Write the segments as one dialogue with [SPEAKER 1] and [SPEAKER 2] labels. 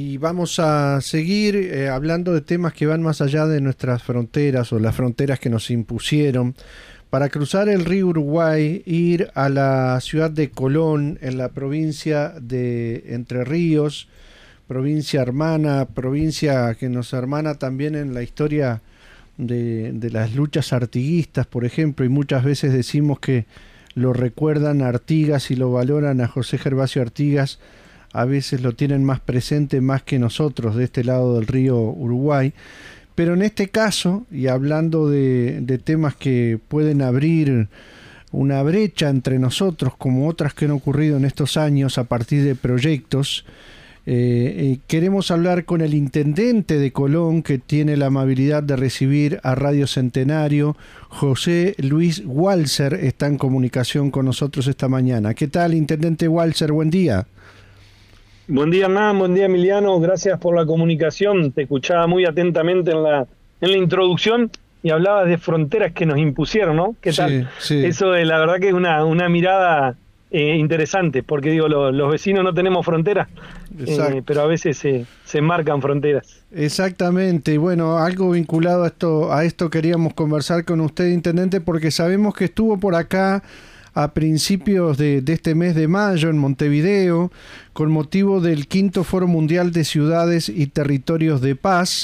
[SPEAKER 1] Y vamos a seguir hablando de temas que van más allá de nuestras fronteras o las fronteras que nos impusieron. Para cruzar el río Uruguay, ir a la ciudad de Colón, en la provincia de Entre Ríos, provincia hermana, provincia que nos hermana también en la historia de las luchas artiguistas, por ejemplo, y muchas veces decimos que lo recuerdan a Artigas y lo valoran a José Gervasio Artigas, a veces lo tienen más presente más que nosotros de este lado del río Uruguay. Pero en este caso, y hablando de temas que pueden abrir una brecha entre nosotros, como otras que han ocurrido en estos años a partir de proyectos, queremos hablar con el intendente de Colón, que tiene la amabilidad de recibir a Radio Centenario, José Luis Walser, está en comunicación con nosotros esta mañana. ¿Qué tal, intendente Walser? Buen día.
[SPEAKER 2] Buen día, Hernán, buen día, Emiliano, gracias por la comunicación. Te escuchaba muy atentamente en la introducción y hablabas de fronteras que nos impusieron, ¿no? ¿Qué tal?
[SPEAKER 1] Sí.
[SPEAKER 2] Eso la verdad que es una mirada interesante, porque digo, los vecinos no tenemos fronteras, pero a veces se marcan fronteras.
[SPEAKER 1] Exactamente, y bueno, algo vinculado a esto queríamos conversar con usted, intendente, porque sabemos que estuvo por acá a principios de este mes de mayo en Montevideo, con motivo del quinto Foro Mundial de Ciudades y Territorios de Paz.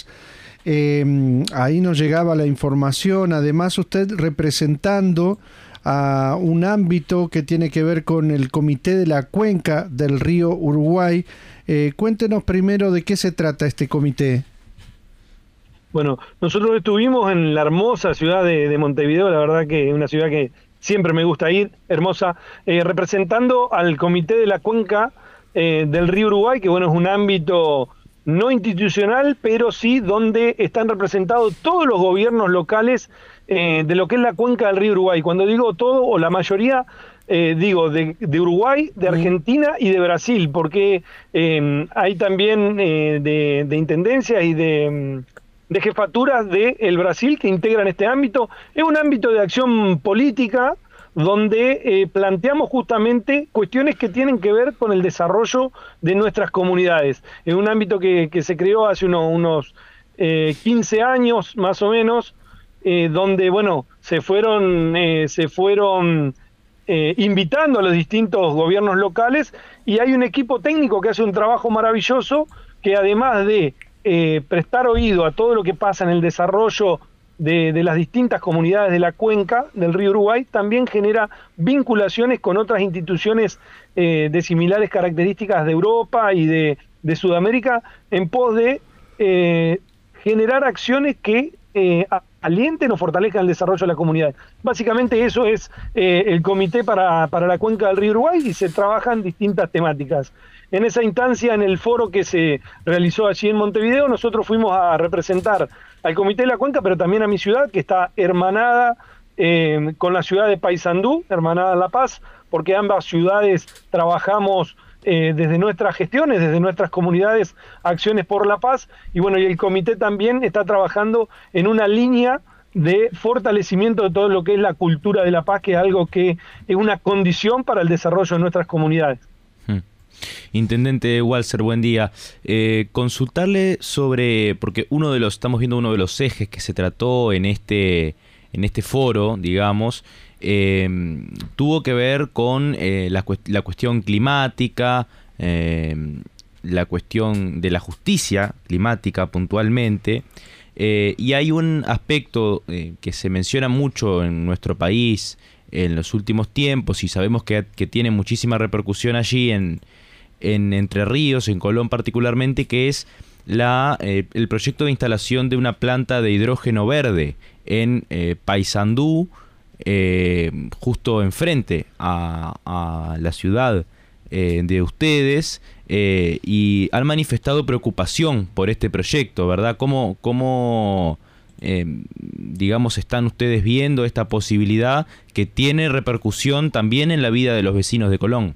[SPEAKER 1] Ahí nos llegaba la información, además usted representando a un ámbito que tiene que ver con el Comité de la Cuenca del Río Uruguay. Cuéntenos primero de qué se trata este comité.
[SPEAKER 2] Bueno, nosotros estuvimos en la hermosa ciudad de Montevideo, la verdad que es una ciudad que siempre me gusta ir, hermosa, representando al Comité de la Cuenca del Río Uruguay, que bueno, es un ámbito no institucional, pero sí donde están representados todos los gobiernos locales de lo que es la cuenca del Río Uruguay. Cuando digo todo o la mayoría, digo de Uruguay, de Argentina y de Brasil, porque hay también de intendencias y de jefaturas del Brasil que integran este ámbito. Es un ámbito de acción política donde planteamos justamente cuestiones que tienen que ver con el desarrollo de nuestras comunidades. Es un ámbito que se creó hace unos 15 años más o menos, donde bueno, se fueron invitando a los distintos gobiernos locales, y hay un equipo técnico que hace un trabajo maravilloso, que además de prestar oído a todo lo que pasa en el desarrollo de las distintas comunidades de la cuenca del río Uruguay, también genera vinculaciones con otras instituciones de similares características de Europa y de Sudamérica, en pos de generar acciones que alienten o fortalezcan el desarrollo de la comunidad. Básicamente eso es el Comité para la Cuenca del Río Uruguay, y se trabajan distintas temáticas. En esa instancia, en el foro que se realizó allí en Montevideo, nosotros fuimos a representar al Comité de la Cuenca, pero también a mi ciudad, que está hermanada con la ciudad de Paysandú, hermanada en La Paz, porque ambas ciudades trabajamos desde nuestras gestiones, desde nuestras comunidades, acciones por la paz, y bueno, y el comité también está trabajando en una línea de fortalecimiento de todo lo que es la cultura de la paz, que es algo que es una condición para el desarrollo de nuestras comunidades.
[SPEAKER 3] Intendente Walser, buen día. Consultarle sobre, porque estamos viendo uno de los ejes que se trató en este foro, digamos, tuvo que ver con la cuestión climática, la cuestión de la justicia climática puntualmente, y hay un aspecto que se menciona mucho en nuestro país en los últimos tiempos, y sabemos que tiene muchísima repercusión allí en Entre Ríos, en Colón particularmente, que es el proyecto de instalación de una planta de hidrógeno verde en Paysandú, justo enfrente a la ciudad de ustedes, y han manifestado preocupación por este proyecto, ¿verdad? ¿Cómo digamos, están ustedes viendo esta posibilidad que tiene repercusión también en la vida de los vecinos de Colón?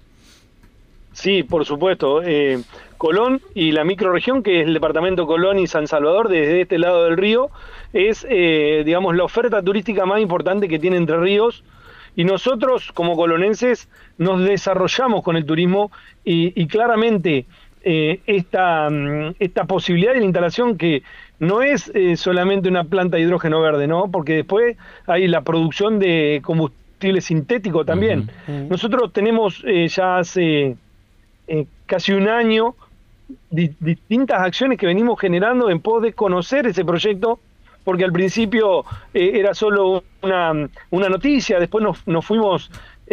[SPEAKER 2] Sí, por supuesto. Colón y la microrregión, que es el departamento Colón y San Salvador, desde este lado del río, es, digamos, la oferta turística más importante que tiene Entre Ríos, y nosotros como colonenses nos desarrollamos con el turismo, y claramente esta posibilidad de la instalación que no es solamente una planta de hidrógeno verde, ¿no? Porque después hay la producción de combustible sintético también. Nosotros tenemos ya hace casi un año distintas acciones que venimos generando en pos de conocer ese proyecto, porque al principio era solo una noticia, después nos fuimos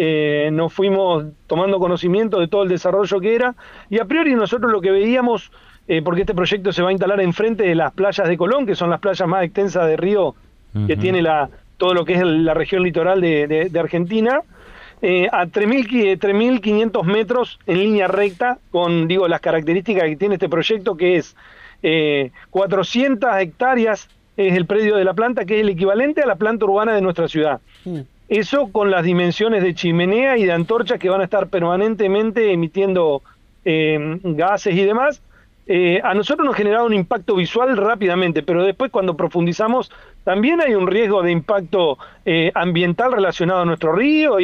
[SPEAKER 2] tomando conocimiento de todo el desarrollo que era, y a priori nosotros lo que veíamos, porque este proyecto se va a instalar enfrente de las playas de Colón, que son las playas más extensas de río que tiene todo lo que es la región litoral de Argentina, a 3.500 metros en línea recta, con las características que tiene este proyecto, que es 400 hectáreas es el predio de la planta, que es el equivalente a la planta urbana de nuestra ciudad. Eso con las dimensiones de chimenea y de antorchas que van a estar permanentemente emitiendo gases y demás. A nosotros nos genera un impacto visual rápidamente, pero después cuando profundizamos también hay un riesgo de impacto ambiental relacionado a nuestro río,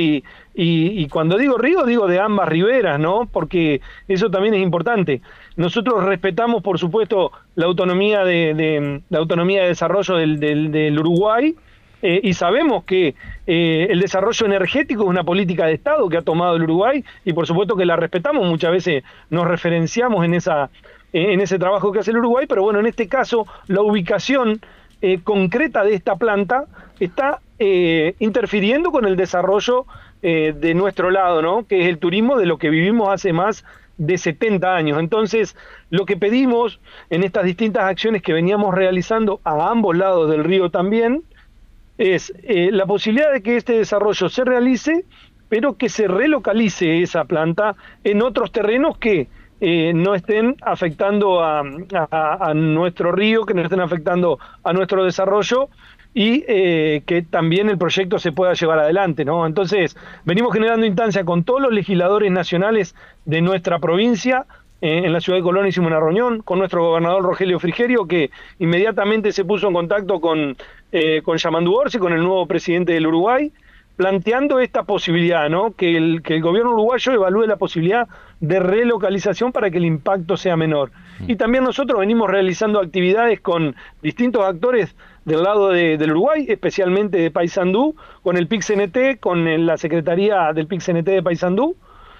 [SPEAKER 2] y cuando digo río digo de ambas riberas, ¿no? Porque eso también es importante. Nosotros respetamos, por supuesto, la autonomía de desarrollo del Uruguay, y sabemos que el desarrollo energético es una política de Estado que ha tomado el Uruguay, y por supuesto que la respetamos. Muchas veces nos referenciamos en ese trabajo que hace el Uruguay, pero bueno, en este caso la ubicación concreta de esta planta está interfiriendo con el desarrollo de nuestro lado, ¿no? Que es el turismo, de lo que vivimos hace más de 70 años. Entonces, lo que pedimos en estas distintas acciones que veníamos realizando a ambos lados del río también, es la posibilidad de que este desarrollo se realice, pero que se relocalice esa planta en otros terrenos que no estén afectando a nuestro río, que no estén afectando a nuestro desarrollo, y que también el proyecto se pueda llevar adelante, ¿no? Entonces, venimos generando instancia con todos los legisladores nacionales de nuestra provincia. En la ciudad de Colón hicimos una reunión con nuestro gobernador Rogelio Frigerio, que inmediatamente se puso en contacto con Yamandu Orsi, con el nuevo presidente del Uruguay, planteando esta posibilidad, ¿no? Que el gobierno uruguayo evalúe la posibilidad de relocalización para que el impacto sea menor. Y también nosotros venimos realizando actividades con distintos actores del lado del Uruguay, especialmente de Paysandú, con el PIC-CNT, con la Secretaría del PIC-CNT de Paysandú,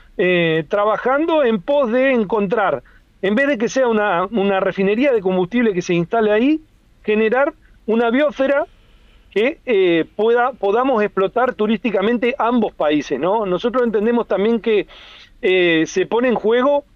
[SPEAKER 2] trabajando en pos de encontrar, en vez de que sea una refinería de combustible que se instale ahí, generar una biosfera que podamos explotar turísticamente ambos países, ¿no? Nosotros entendemos también que se pone en juego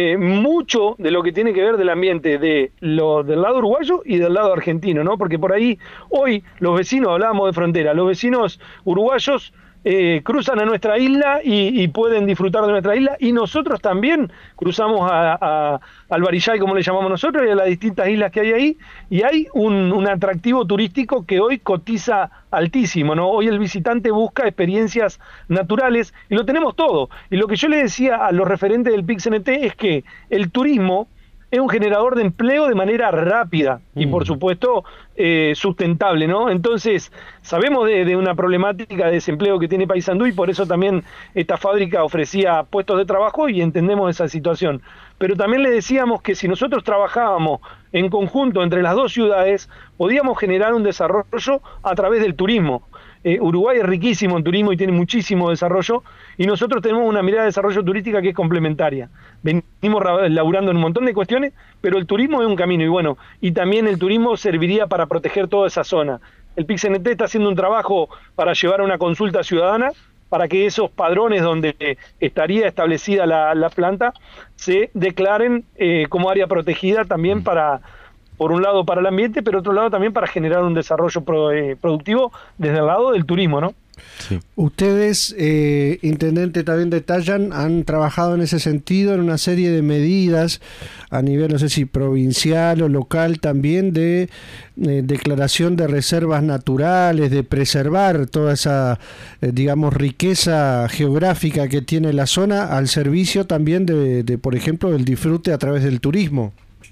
[SPEAKER 2] mucho de lo que tiene que ver del ambiente del lado uruguayo y del lado argentino, ¿no? Porque por ahí hoy los vecinos, hablábamos de frontera, los vecinos uruguayos cruzan a nuestra isla y pueden disfrutar de nuestra isla, y nosotros también cruzamos al Barillay, como le llamamos nosotros, y a las distintas islas que hay ahí, y hay un atractivo turístico que hoy cotiza altísimo, ¿no? Hoy el visitante busca experiencias naturales, y lo tenemos todo. Y lo que yo le decía a los referentes del PIC-CNT es que el turismo es un generador de empleo de manera rápida y, por supuesto, sustentable, ¿no? Entonces, sabemos de una problemática de desempleo que tiene Paysandú, y por eso también esta fábrica ofrecía puestos de trabajo, y entendemos esa situación. Pero también le decíamos que si nosotros trabajábamos en conjunto entre las dos ciudades, podíamos generar un desarrollo a través del turismo. Uruguay es riquísimo en turismo y tiene muchísimo desarrollo, y nosotros tenemos una mirada de desarrollo turística que es complementaria. Venimos laburando en un montón de cuestiones, pero el turismo es un camino, y bueno, y también el turismo serviría para proteger toda esa zona. El PIC-CNT está haciendo un trabajo para llevar a una consulta ciudadana para que esos padrones donde estaría establecida la planta se declaren como área protegida también por un lado para el ambiente, pero otro lado también para generar un desarrollo productivo desde el lado del turismo, ¿no?
[SPEAKER 1] Sí. Ustedes, intendente, también detallan, han trabajado en ese sentido en una serie de medidas a nivel, no sé si provincial o local, también de declaración de reservas naturales, de preservar toda esa, digamos, riqueza geográfica que tiene la zona, al servicio también de, por ejemplo, del disfrute a través del turismo.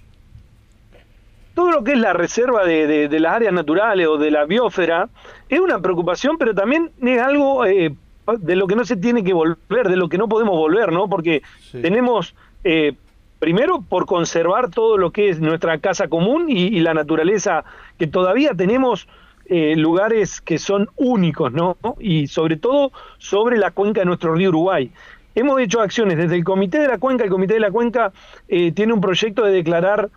[SPEAKER 2] Todo lo que es la reserva de las áreas naturales o de la biosfera es una preocupación, pero también es algo de lo que no se tiene que volver, de lo que no podemos volver, ¿no? Porque tenemos primero por conservar todo lo que es nuestra casa común y la naturaleza, que todavía tenemos lugares que son únicos, ¿no? Y sobre todo sobre la cuenca de nuestro río Uruguay. Hemos hecho acciones desde el Comité de la Cuenca. El Comité de la Cuenca tiene un proyecto de declarar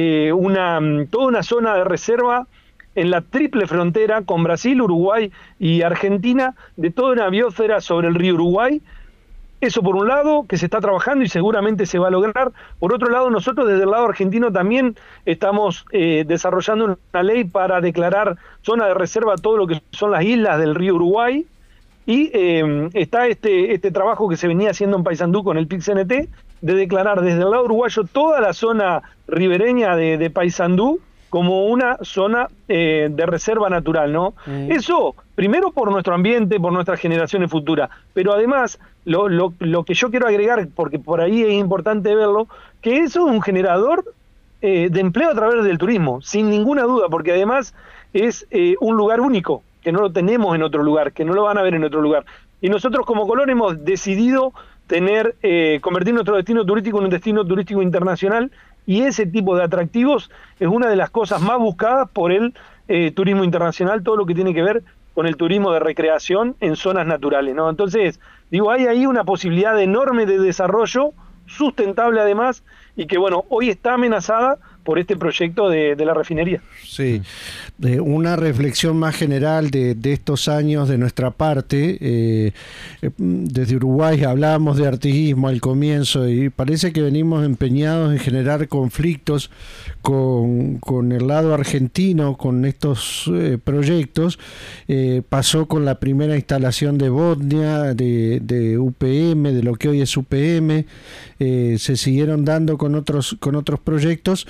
[SPEAKER 2] toda una zona de reserva en la triple frontera con Brasil, Uruguay y Argentina, de toda una biosfera sobre el río Uruguay. Eso por un lado, que se está trabajando y seguramente se va a lograr. Por otro lado, nosotros desde el lado argentino también estamos desarrollando una ley para declarar zona de reserva todo lo que son las islas del río Uruguay. Y está este trabajo que se venía haciendo en Paysandú con el PIC-CNT, de declarar desde el lado uruguayo toda la zona ribereña de Paysandú como una zona de reserva natural, ¿no? Eso, primero por nuestro ambiente, por nuestras generaciones futuras, pero además, lo que yo quiero agregar, porque por ahí es importante verlo, que eso es un generador de empleo a través del turismo, sin ninguna duda, porque además es un lugar único, que no lo tenemos en otro lugar, que no lo van a ver en otro lugar. Y nosotros como Colón hemos decidido convertir nuestro destino turístico en un destino turístico internacional, y ese tipo de atractivos es una de las cosas más buscadas por el turismo internacional, todo lo que tiene que ver con el turismo de recreación en zonas naturales, ¿no? Entonces, digo, hay ahí una posibilidad enorme de desarrollo, sustentable además, y que bueno, hoy está amenazada por este proyecto de la refinería.
[SPEAKER 1] Sí, una reflexión más general de estos años de nuestra parte. Desde Uruguay hablábamos de artiguismo al comienzo y parece que venimos empeñados en generar conflictos con el lado argentino, con estos proyectos. Pasó con la primera instalación de Botnia, de UPM, de lo que hoy es UPM. Se siguieron dando con otros proyectos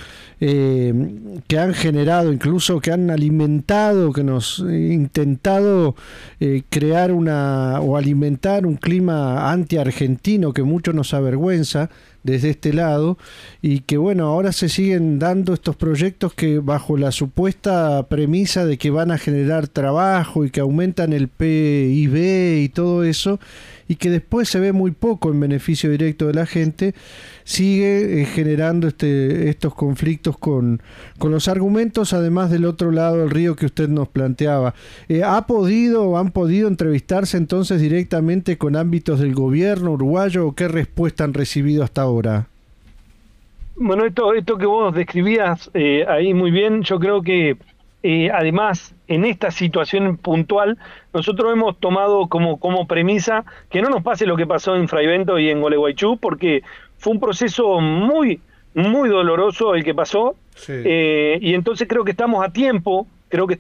[SPEAKER 1] que han generado, incluso que han alimentado, que nos intentado crear o alimentar un clima anti-argentino que mucho nos avergüenza desde este lado, y que bueno, ahora se siguen dando estos proyectos que bajo la supuesta premisa de que van a generar trabajo y que aumentan el PIB y todo eso, y que después se ve muy poco en beneficio directo de la gente, sigue generando estos conflictos con los argumentos, además del otro lado del río que usted nos planteaba. ¿Han podido entrevistarse entonces directamente con ámbitos del gobierno uruguayo, o qué respuesta han recibido hasta ahora?
[SPEAKER 2] Bueno, esto que vos describías ahí muy bien, yo creo que además, en esta situación puntual, nosotros hemos tomado como premisa que no nos pase lo que pasó en Fraivento y en Gualeguaychú, porque fue un proceso muy, muy doloroso el que pasó, sí. Y entonces creo que estamos a tiempo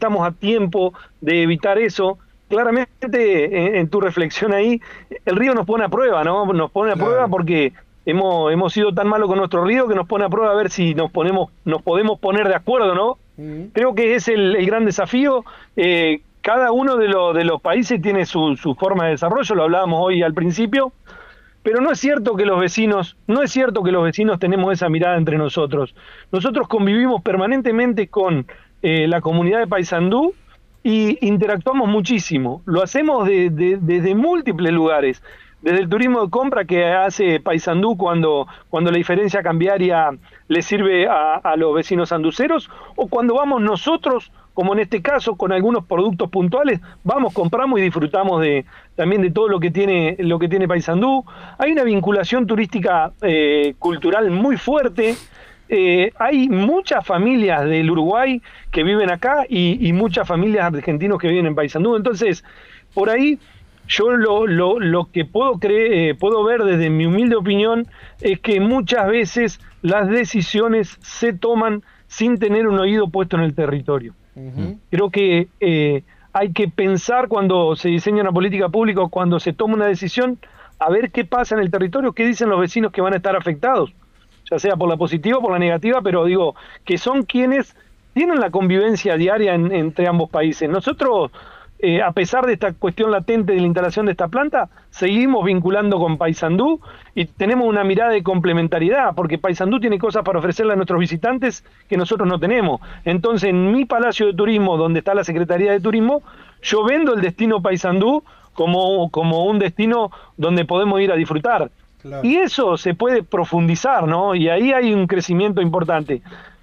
[SPEAKER 2] de evitar eso. Claramente, en tu reflexión ahí, el río nos pone a prueba, ¿no? Nos pone a prueba porque hemos sido tan malos con nuestro río que nos pone a prueba a ver si nos podemos poner de acuerdo, ¿no? Creo que es el gran desafío. Cada uno de los países tiene su forma de desarrollo, lo hablábamos hoy al principio, pero no es cierto que los vecinos tenemos esa mirada entre nosotros. Nosotros convivimos permanentemente con la comunidad de Paysandú y interactuamos muchísimo. Lo hacemos desde múltiples lugares. Desde el turismo de compra que hace Paysandú cuando la diferencia cambiaria le sirve a los vecinos sanduceros, o cuando vamos nosotros, como en este caso, con algunos productos puntuales, vamos, compramos y disfrutamos también de todo lo que tiene Paysandú. Hay una vinculación turística cultural muy fuerte. Hay muchas familias del Uruguay que viven acá y muchas familias argentinos que viven en Paysandú. Entonces, por ahí yo lo que puedo ver desde mi humilde opinión es que muchas veces las decisiones se toman sin tener un oído puesto en el territorio. Creo que hay que pensar cuando se diseña una política pública o cuando se toma una decisión, a ver qué pasa en el territorio, qué dicen los vecinos que van a estar afectados, ya sea por la positiva o por la negativa, pero digo, que son quienes tienen la convivencia diaria entre ambos países. Nosotros, a pesar de esta cuestión latente de la instalación de esta planta, seguimos vinculando con Paysandú y tenemos una mirada de complementariedad, porque Paysandú tiene cosas para ofrecerle a nuestros visitantes que nosotros no tenemos. Entonces, en mi Palacio de Turismo, donde está la Secretaría de Turismo, yo vendo el destino Paysandú como un destino donde podemos ir a disfrutar.
[SPEAKER 1] Claro.
[SPEAKER 2] Y eso se puede profundizar, ¿no? Y ahí hay un crecimiento importante.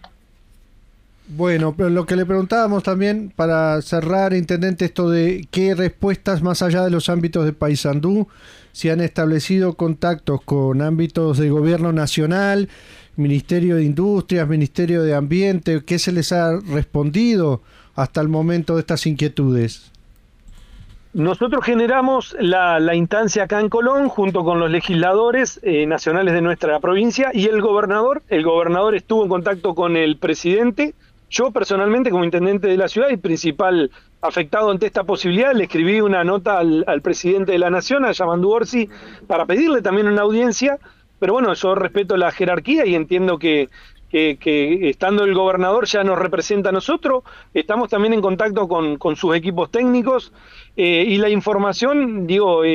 [SPEAKER 1] Bueno, pero lo que le preguntábamos también para cerrar, intendente, esto de qué respuestas más allá de los ámbitos de Paysandú, si han establecido contactos con ámbitos de gobierno nacional, Ministerio de Industrias, Ministerio de Ambiente, ¿qué se les ha respondido hasta el momento de estas inquietudes?
[SPEAKER 2] Nosotros generamos la instancia acá en Colón junto con los legisladores nacionales de nuestra provincia y el gobernador. El gobernador estuvo en contacto con el presidente. Yo personalmente, como intendente de la ciudad y principal afectado ante esta posibilidad, le escribí una nota al presidente de la Nación, a Yamandu Orsi, para pedirle también una audiencia, pero bueno, yo respeto la jerarquía y entiendo que estando el gobernador ya nos representa a nosotros, estamos también en contacto con sus equipos técnicos y la información,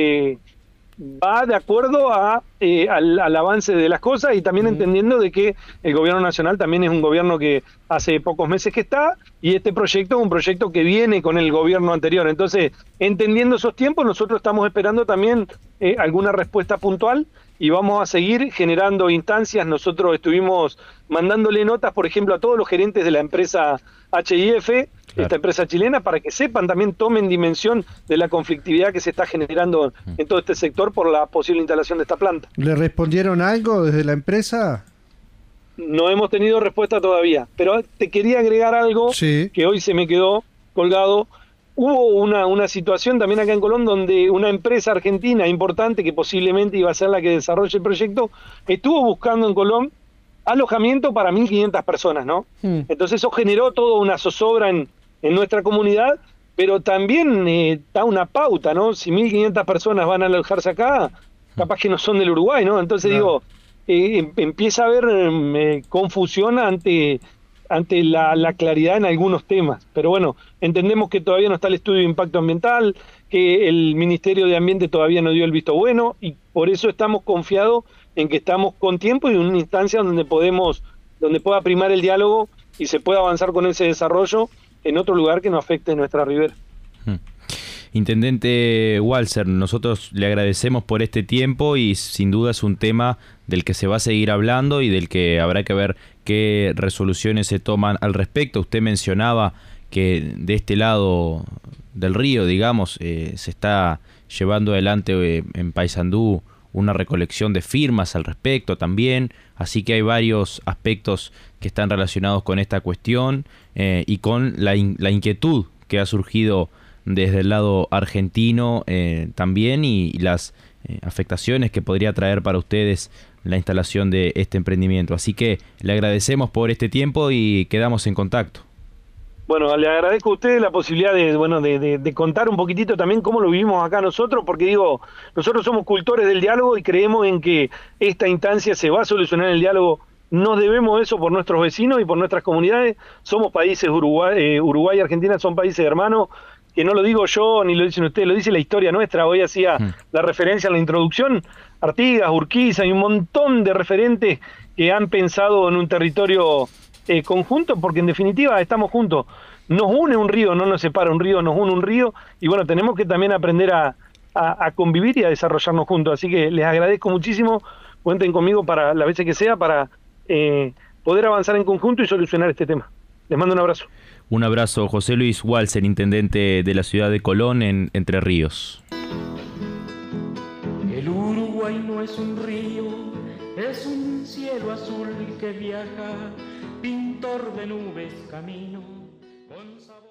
[SPEAKER 2] va de acuerdo al avance de las cosas y también entendiendo de que el gobierno nacional también es un gobierno que hace pocos meses que está y este proyecto es un proyecto que viene con el gobierno anterior. Entonces, entendiendo esos tiempos, nosotros estamos esperando también alguna respuesta puntual y vamos a seguir generando instancias. Nosotros estuvimos mandándole notas, por ejemplo, a todos los gerentes de la empresa HIF, esta empresa chilena, para que sepan, también tomen dimensión de la conflictividad que se está generando en todo este sector por la posible instalación de esta planta.
[SPEAKER 1] ¿Le respondieron algo desde la empresa?
[SPEAKER 2] No hemos tenido respuesta todavía, pero te quería agregar algo que hoy se me quedó colgado. Hubo una situación también acá en Colón donde una empresa argentina importante que posiblemente iba a ser la que desarrolle el proyecto, estuvo buscando en Colón alojamiento para 1.500 personas, ¿no? Entonces eso generó toda una zozobra en nuestra comunidad, pero también da una pauta, ¿no? Si 1.500 personas van a alojarse acá, capaz que no son del Uruguay, ¿no? Entonces empieza a haber confusión ante la claridad en algunos temas. Pero bueno, entendemos que todavía no está el estudio de impacto ambiental, que el Ministerio de Ambiente todavía no dio el visto bueno, y por eso estamos confiados en que estamos con tiempo y en una instancia donde pueda primar el diálogo y se pueda avanzar con ese desarrollo en otro lugar que no afecte nuestra ribera.
[SPEAKER 3] Intendente Walser, nosotros le agradecemos por este tiempo y sin duda es un tema del que se va a seguir hablando y del que habrá que ver qué resoluciones se toman al respecto. Usted mencionaba que de este lado del río, digamos, se está llevando adelante en Paysandú una recolección de firmas al respecto también, así que hay varios aspectos que están relacionados con esta cuestión y con la inquietud que ha surgido desde el lado argentino también y las afectaciones que podría traer para ustedes la instalación de este emprendimiento. Así que le agradecemos por este tiempo y quedamos en contacto.
[SPEAKER 2] Bueno, le agradezco a ustedes la posibilidad de contar un poquitito también cómo lo vivimos acá nosotros, porque nosotros somos cultores del diálogo y creemos en que esta instancia se va a solucionar en el diálogo. Nos debemos eso por nuestros vecinos y por nuestras comunidades. Somos países, Uruguay y Argentina son países hermanos, que no lo digo yo ni lo dicen ustedes, lo dice la historia nuestra. Hoy hacía la referencia en la introducción, Artigas, Urquiza y un montón de referentes que han pensado en un territorio conjunto, porque en definitiva estamos juntos. Nos une un río, no nos separa un río, nos une un río, y bueno, tenemos que también aprender a convivir y a desarrollarnos juntos. Así que les agradezco muchísimo, cuenten conmigo para las veces que sea, para poder avanzar en conjunto y solucionar este tema. Les mando un abrazo.
[SPEAKER 3] Un abrazo, José Luis Walser, intendente de la ciudad de Colón, en Entre Ríos.
[SPEAKER 4] El Uruguay no es un río, es un cielo azul que viaja, pintor de nubes camino, con sabor.